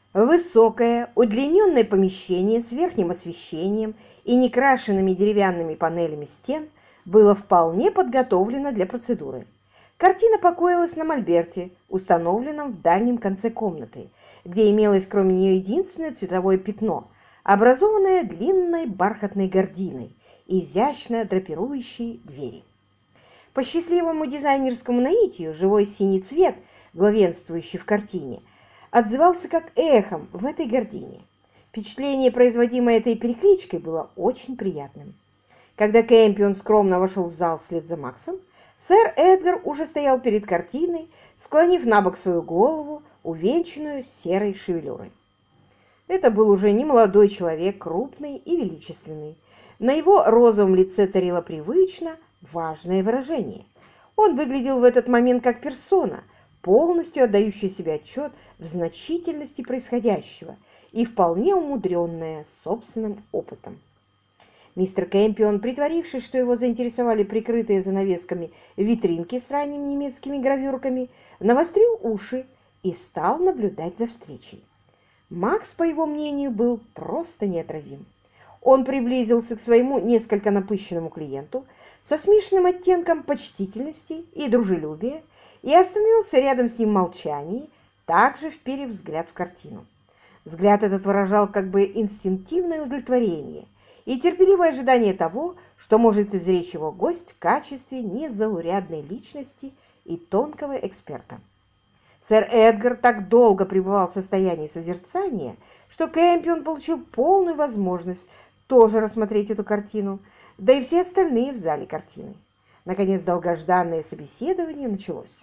Высокое, удлиненное помещение с верхним освещением и некрашенными деревянными панелями стен было вполне подготовлено для процедуры. Картина покоилась на мольберте, установленном в дальнем конце комнаты, где имелось кроме нее единственное цветовое пятно, образованное длинной бархатной гардиной, изящно драпирующей двери. По счастливому дизайнерскому наитию живой синий цвет, главенствующий в картине, отзывался как эхом в этой гардине. Впечатление, производимое этой перекличкой, было очень приятным. Когда Кэмпион скромно вошел в зал вслед за Максом, сэр Эдгар уже стоял перед картиной, склонив на бок свою голову, увенчанную серой шевелюрой. Это был уже не молодой человек, крупный и величественный. На его розовом лице царило привычно важное выражение. Он выглядел в этот момент как персона, полностью отдающая себе отчет в значительности происходящего и вполне умудренная собственным опытом. Мистер Кэмпион, притворившись, что его заинтересовали прикрытые занавесками витринки с ранними немецкими гравюрками, навострил уши и стал наблюдать за встречей. Макс, по его мнению, был просто неотразим. Он приблизился к своему несколько напыщенному клиенту со смешанным оттенком почтительности и дружелюбия и остановился рядом с ним в молчании, также вперев взгляд в картину. Взгляд этот выражал как бы инстинктивное удовлетворение и терпеливое ожидание того, что может изречь его гость в качестве незаурядной личности и тонкого эксперта. Сэр Эдгар так долго пребывал в состоянии созерцания, что Кэмпион получил полную возможность тоже рассмотреть эту картину, да и все остальные в зале картины. Наконец, долгожданное собеседование началось.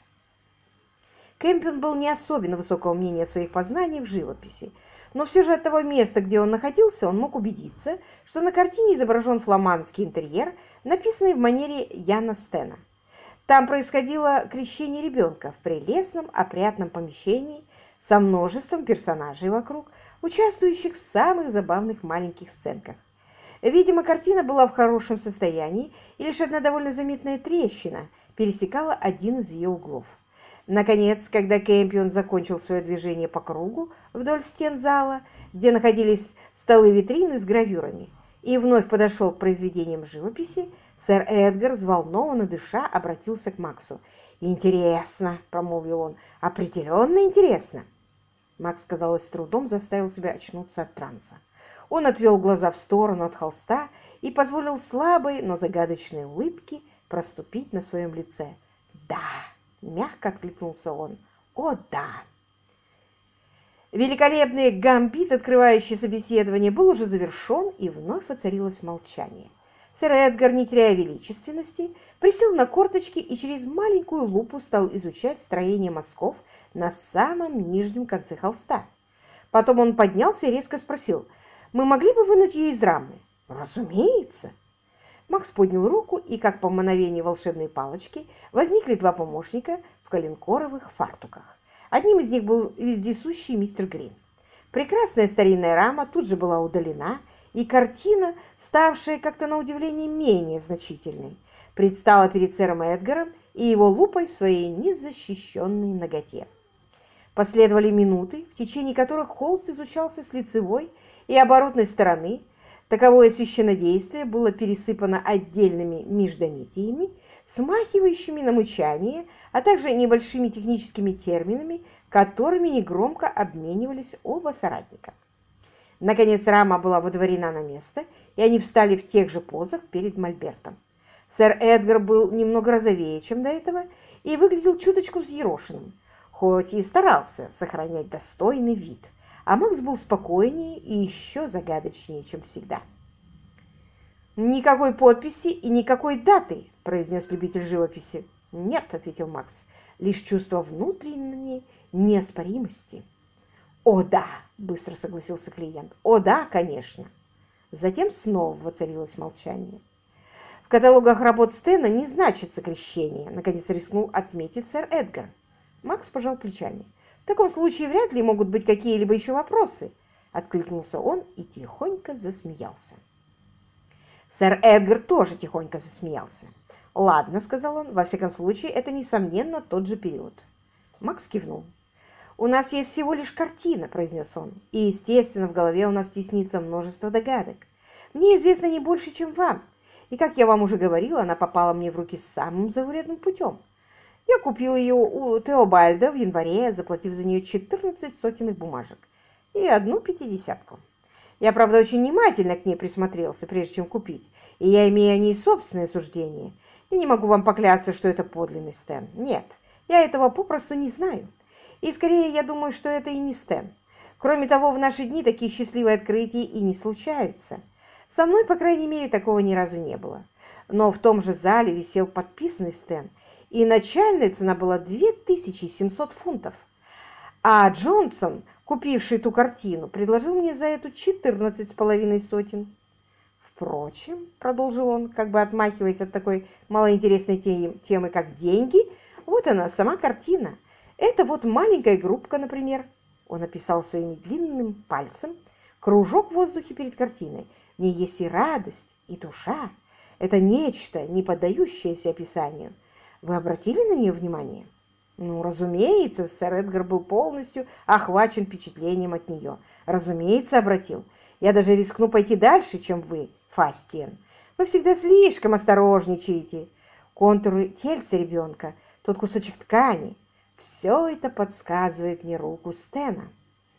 Кэмпион был не особенно высокого мнения о своих познаниях в живописи, но все же от того места, где он находился, он мог убедиться, что на картине изображен фламандский интерьер, написанный в манере Яна Стена. Там происходило крещение ребенка в прелестном опрятном помещении со множеством персонажей вокруг, участвующих в самых забавных маленьких сценках. Видимо, картина была в хорошем состоянии, и лишь одна довольно заметная трещина пересекала один из ее углов. Наконец, когда Кэмпион закончил свое движение по кругу вдоль стен зала, где находились столы-витрины с гравюрами, и вновь подошел к произведениям живописи, сэр Эдгар, взволнованно дыша, обратился к Максу. «Интересно», — промолвил он, — «определенно интересно». Макс, казалось, с трудом заставил себя очнуться от транса. Он отвел глаза в сторону от холста и позволил слабой, но загадочной улыбке проступить на своем лице. «Да», — мягко откликнулся он, — «о, да». Великолепный гамбит, открывающий собеседование, был уже завершен, и вновь воцарилось молчание. Сэр Эдгар, не теряя величественности, присел на корточки и через маленькую лупу стал изучать строение мазков на самом нижнем конце холста. Потом он поднялся и резко спросил: «Мы могли бы вынуть ее из рамы?» «Разумеется!» Макс поднял руку, и, как по мановению волшебной палочки, возникли два помощника в коленкоровых фартуках. Одним из них был вездесущий мистер Грин. Прекрасная старинная рама тут же была удалена, и картина, ставшая как-то на удивление менее значительной, предстала перед сэром Эдгаром и его лупой в своей незащищенной наготе. Последовали минуты, в течение которых холст изучался с лицевой и оборотной стороны. Таковое священнодействие было пересыпано отдельными междометиями, смахивающими на мычание, а также небольшими техническими терминами, которыми негромко обменивались оба соратника. Наконец рама была водворена на место, и они встали в тех же позах перед мольбертом. Сэр Эдгар был немного розовее, чем до этого, и выглядел чуточку взъерошенным, хоть и старался сохранять достойный вид, а Макс был спокойнее и еще загадочнее, чем всегда. «Никакой подписи и никакой даты», – произнес любитель живописи. «Нет», – ответил Макс, – «лишь чувство внутренней неоспоримости». «О, да!» – быстро согласился клиент. «О, да, конечно!» Затем снова воцарилось молчание. «В каталогах работ Стена не значится крещение», – наконец рискнул отметить сэр Эдгар. Макс пожал плечами. «В таком случае вряд ли могут быть какие-либо еще вопросы», – откликнулся он и тихонько засмеялся. Сэр Эдгар тоже тихонько засмеялся. «Ладно», – сказал он, – «во всяком случае, это, несомненно, тот же период». Макс кивнул. «У нас есть всего лишь картина», – произнес он, – «и, естественно, в голове у нас теснится множество догадок. Мне известно не больше, чем вам, и, как я вам уже говорила, она попала мне в руки самым заурядным путем. Я купил ее у Теобальда в январе, заплатив за нее 14 сотенных бумажек и одну пятидесятку. Я, правда, очень внимательно к ней присмотрелся, прежде чем купить, и я имею о ней собственное суждение. Я не могу вам поклясться, что это подлинный Стэн. Нет, я этого попросту не знаю. И скорее я думаю, что это и не Стэн. Кроме того, в наши дни такие счастливые открытия и не случаются. Со мной, по крайней мере, такого ни разу не было. Но в том же зале висел подписанный Стэн, и начальная цена была 2700 фунтов. А Джонсон, купивший ту картину, предложил мне за эту 14,5 сотен. Впрочем, продолжил он, как бы отмахиваясь от такой малоинтересной темы, как деньги, вот она, сама картина. Это вот маленькая группка, например. Он описал своим длинным пальцем кружок в воздухе перед картиной. В ней есть и радость, и душа. Это нечто, не поддающееся описанию. Вы обратили на нее внимание? Ну, разумеется, сэр Эдгар был полностью охвачен впечатлением от нее. Разумеется, обратил. Я даже рискну пойти дальше, чем вы, Фастиен. Вы всегда слишком осторожничаете. Контуры тельца ребенка, тот кусочек ткани. Все это подсказывает мне руку Стена.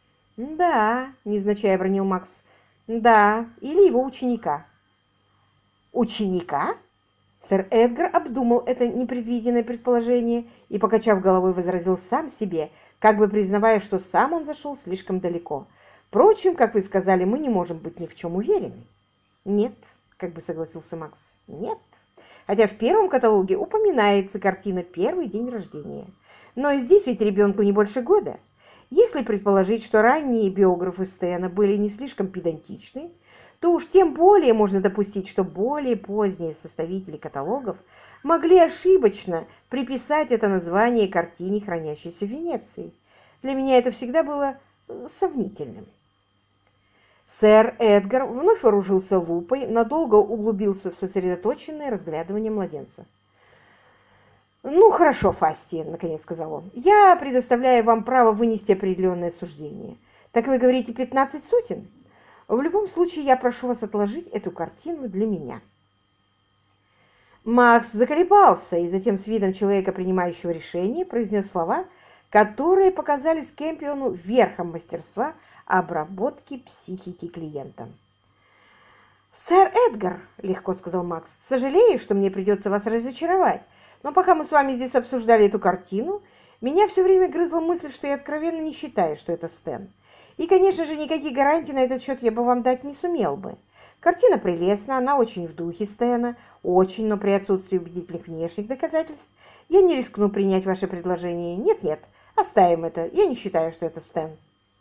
Да, невзначай обронил Макс. Да, или его ученика. Ученика? Сэр Эдгар обдумал это непредвиденное предположение и, покачав головой, возразил сам себе, как бы признавая, что сам он зашел слишком далеко. Впрочем, как вы сказали, мы не можем быть ни в чем уверены. Нет, как бы согласился Макс, нет. Хотя в первом каталоге упоминается картина «Первый день рождения». Но и здесь ведь ребенку не больше года. Если предположить, что ранние биографы Стена были не слишком педантичны, то уж тем более можно допустить, что более поздние составители каталогов могли ошибочно приписать это название картине, хранящейся в Венеции. Для меня это всегда было сомнительным. Сэр Эдгар вновь вооружился лупой, надолго углубился в сосредоточенное разглядывание младенца. «Ну, хорошо, Фастиен», — наконец сказал он. «Я предоставляю вам право вынести определенное суждение. Так вы говорите 15 сотен? В любом случае, я прошу вас отложить эту картину для меня». Макс заколебался и затем с видом человека, принимающего решение, произнес слова, которые показались Кэмпиону верхом мастерства обработки психики клиента. «Сэр Эдгар», — легко сказал Макс, — «сожалею, что мне придется вас разочаровать, но пока мы с вами здесь обсуждали эту картину, меня все время грызла мысль, что я откровенно не считаю, что это Стэн. И, конечно же, никаких гарантий на этот счет я бы вам дать не сумел бы. Картина прелестна, она очень в духе Стэна, очень, но при отсутствии убедительных внешних доказательств я не рискну принять ваше предложение. Нет-нет, оставим это, я не считаю, что это Стэн».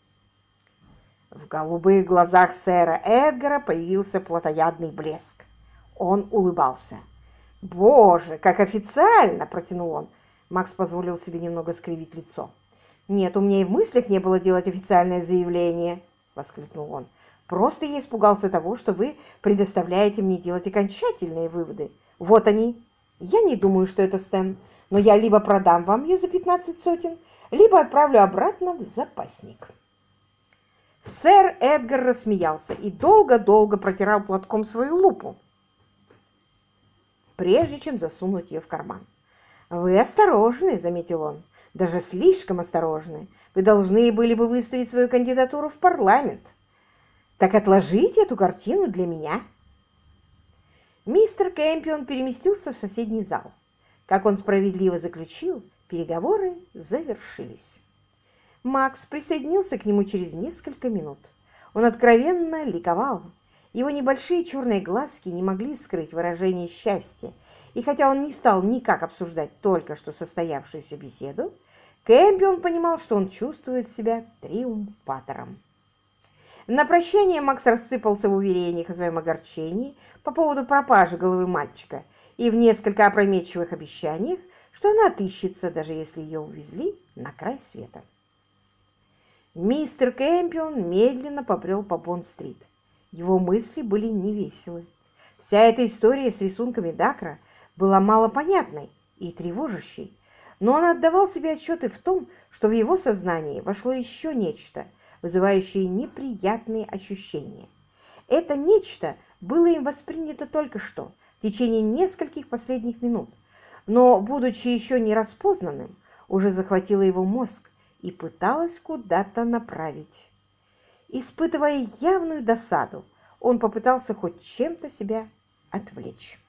В голубых глазах сэра Эдгара появился плотоядный блеск. Он улыбался. «Боже, как официально!» – протянул он. Макс позволил себе немного скривить лицо. «Нет, у меня и в мыслях не было делать официальное заявление!» – воскликнул он. «Просто я испугался того, что вы предоставляете мне делать окончательные выводы. Вот они. Я не думаю, что это Стэн, но я либо продам вам ее за 15 сотен, либо отправлю обратно в запасник». Сэр Эдгар рассмеялся и долго-долго протирал платком свою лупу, прежде чем засунуть ее в карман. «Вы осторожны», — заметил он, — «даже слишком осторожны. Вы должны были бы выставить свою кандидатуру в парламент. Так отложите эту картину для меня». Мистер Кэмпион переместился в соседний зал. Как он справедливо заключил, переговоры завершились. Макс присоединился к нему через несколько минут. Он откровенно ликовал. Его небольшие черные глазки не могли скрыть выражение счастья, и хотя он не стал никак обсуждать только что состоявшуюся беседу, Кэмпион понимал, что он чувствует себя триумфатором. На прощание Макс рассыпался в уверениях о своем огорчении по поводу пропажи головы мальчика и в несколько опрометчивых обещаниях, что она отыщется, даже если ее увезли на край света. Мистер Кэмпион медленно побрел по Бонд-стрит. Его мысли были невеселы. Вся эта история с рисунками Дакра была малопонятной и тревожащей. но он отдавал себе отчет и в том, что в его сознании вошло еще нечто, вызывающее неприятные ощущения. Это нечто было им воспринято только что, в течение нескольких последних минут, но, будучи еще не распознанным, уже захватило его мозг и пыталось куда-то направить. Испытывая явную досаду, он попытался хоть чем-то себя отвлечь.